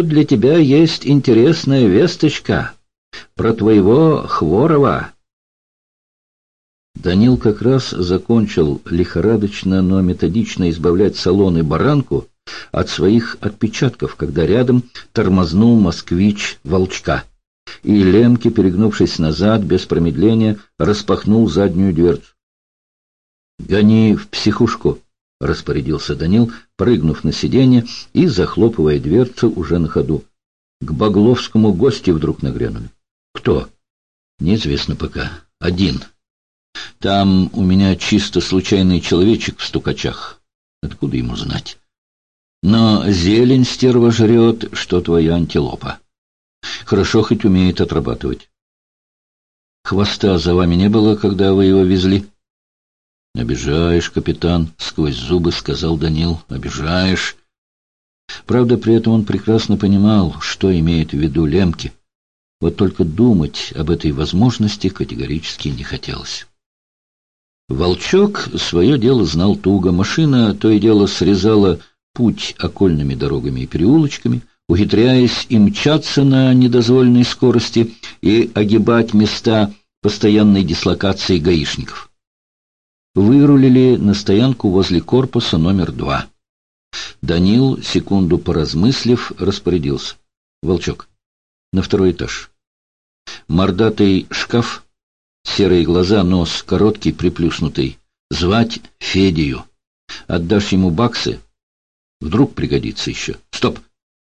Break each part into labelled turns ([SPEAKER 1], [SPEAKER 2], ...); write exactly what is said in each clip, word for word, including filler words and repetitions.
[SPEAKER 1] тут для тебя есть интересная весточка про твоего Хворова». Данил как раз закончил лихорадочно, но методично избавлять салон и баранку от своих отпечатков, когда рядом тормознул москвич Волчка, и Лемке, перегнувшись назад, без промедления распахнул заднюю дверцу. «Гони в психушку», — распорядился Данил, прыгнув на сиденье и захлопывая дверцу уже на ходу. «К Багловскому гости вдруг нагрянули». «Кто?» «Неизвестно пока. Один. Там у меня чисто случайный человечек в стукачах. Откуда ему знать? Но зелень стерва жрет, что твоя антилопа. Хорошо хоть умеет отрабатывать. Хвоста за вами не было, когда вы его везли?» «Обижаешь, капитан», — сквозь зубы сказал Данил. «Обижаешь». Правда, при этом он прекрасно понимал, что имеет в виду Лемке. Вот только думать об этой возможности категорически не хотелось. Волчок свое дело знал туго. Машина то и дело срезала путь окольными дорогами и переулочками, ухитряясь и мчаться на недозволенной скорости и огибать места постоянной дислокации гаишников. Вырулили на стоянку возле корпуса номер два. Данил, секунду поразмыслив, распорядился. «Волчок, на второй этаж. Мордатый шкаф, серые глаза, нос короткий, приплюснутый. Звать Федию. Отдашь ему баксы? Вдруг пригодится еще. Стоп!»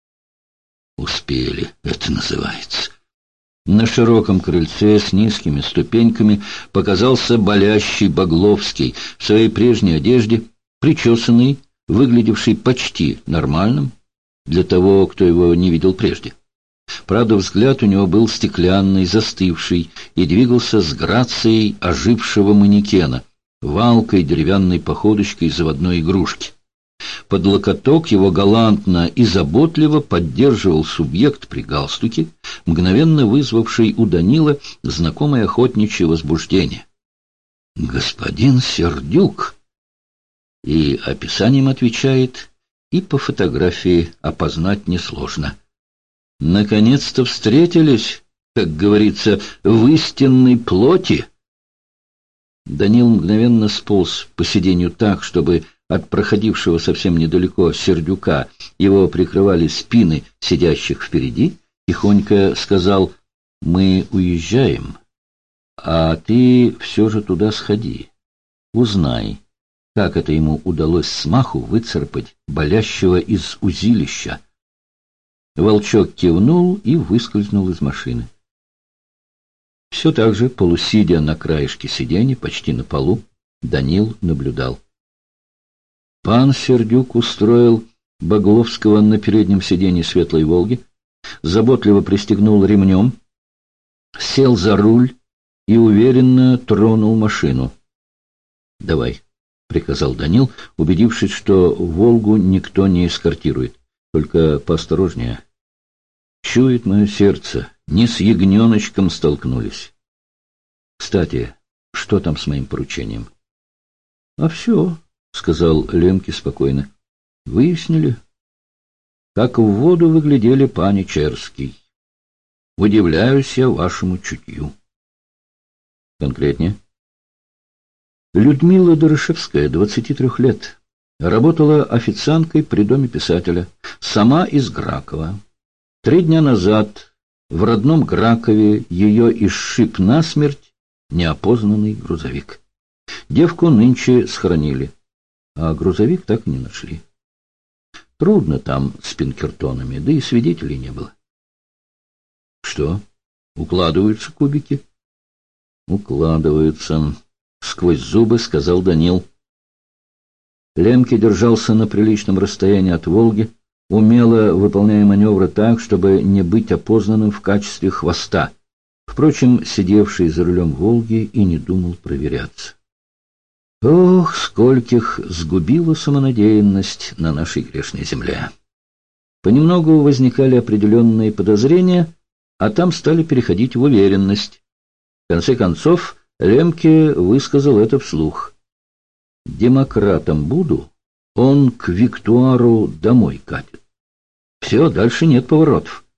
[SPEAKER 1] Успели, это называется. На широком крыльце с низкими ступеньками показался болящий Багловский в своей прежней одежде, причесанный, выглядевший почти нормальным для того, кто его не видел прежде. Правда, взгляд у него был стеклянный, застывший, и двигался с грацией ожившего манекена, валкой деревянной походочкой заводной игрушки. Под локоток его галантно и заботливо поддерживал субъект при галстуке, мгновенно вызвавший у Данила знакомое охотничье возбуждение. «Господин Сердюк!» И описанием отвечает, и по фотографии опознать несложно. Наконец-то встретились, как говорится, в истинной плоти. Данил мгновенно сполз по сиденью так, чтобы от проходившего совсем недалеко Сердюка его прикрывали спины сидящих впереди, тихонько сказал: «Мы уезжаем, а ты все же туда сходи. Узнай, как это ему удалось смаху выцарапать болящего из узилища». Волчок кивнул и выскользнул из машины. Все так же, полусидя на краешке сиденья, почти на полу, Данил наблюдал. Пан Сердюк устроил Багловского на переднем сиденье светлой «Волги», заботливо пристегнул ремнем, сел за руль и уверенно тронул машину. «Давай», — приказал Данил, убедившись, что «Волгу» никто не эскортирует. «Только поосторожнее. Чует мое сердце, не с ягненочком столкнулись. Кстати, что там с моим поручением?» «А все», — сказал Лемке спокойно. «Выяснили, как в воду выглядели пани Черский. Удивляюсь я вашему чутью». «Конкретнее?» Людмила Дорошевская, двадцати трех лет, работала официанткой при доме писателя, сама из Гракова. Три дня назад в родном Гракове ее изшиб насмерть неопознанный грузовик. Девку нынче схоронили, а грузовик так и не нашли. Трудно там с Пинкертонами, да и свидетелей не было. Что, укладываются кубики? Укладываются, сквозь зубы сказал Данил. Лемке держался на приличном расстоянии от «Волги», умело выполняя маневры так, чтобы не быть опознанным в качестве хвоста. Впрочем, сидевший за рулем «Волги» и не думал проверяться. Ох, скольких сгубила самонадеянность на нашей грешной земле. Понемногу возникали определенные подозрения, а там стали переходить в уверенность. В конце концов, Лемке высказал это вслух. «Демократом буду, он к Виктуару домой катит». Все, дальше нет поворотов.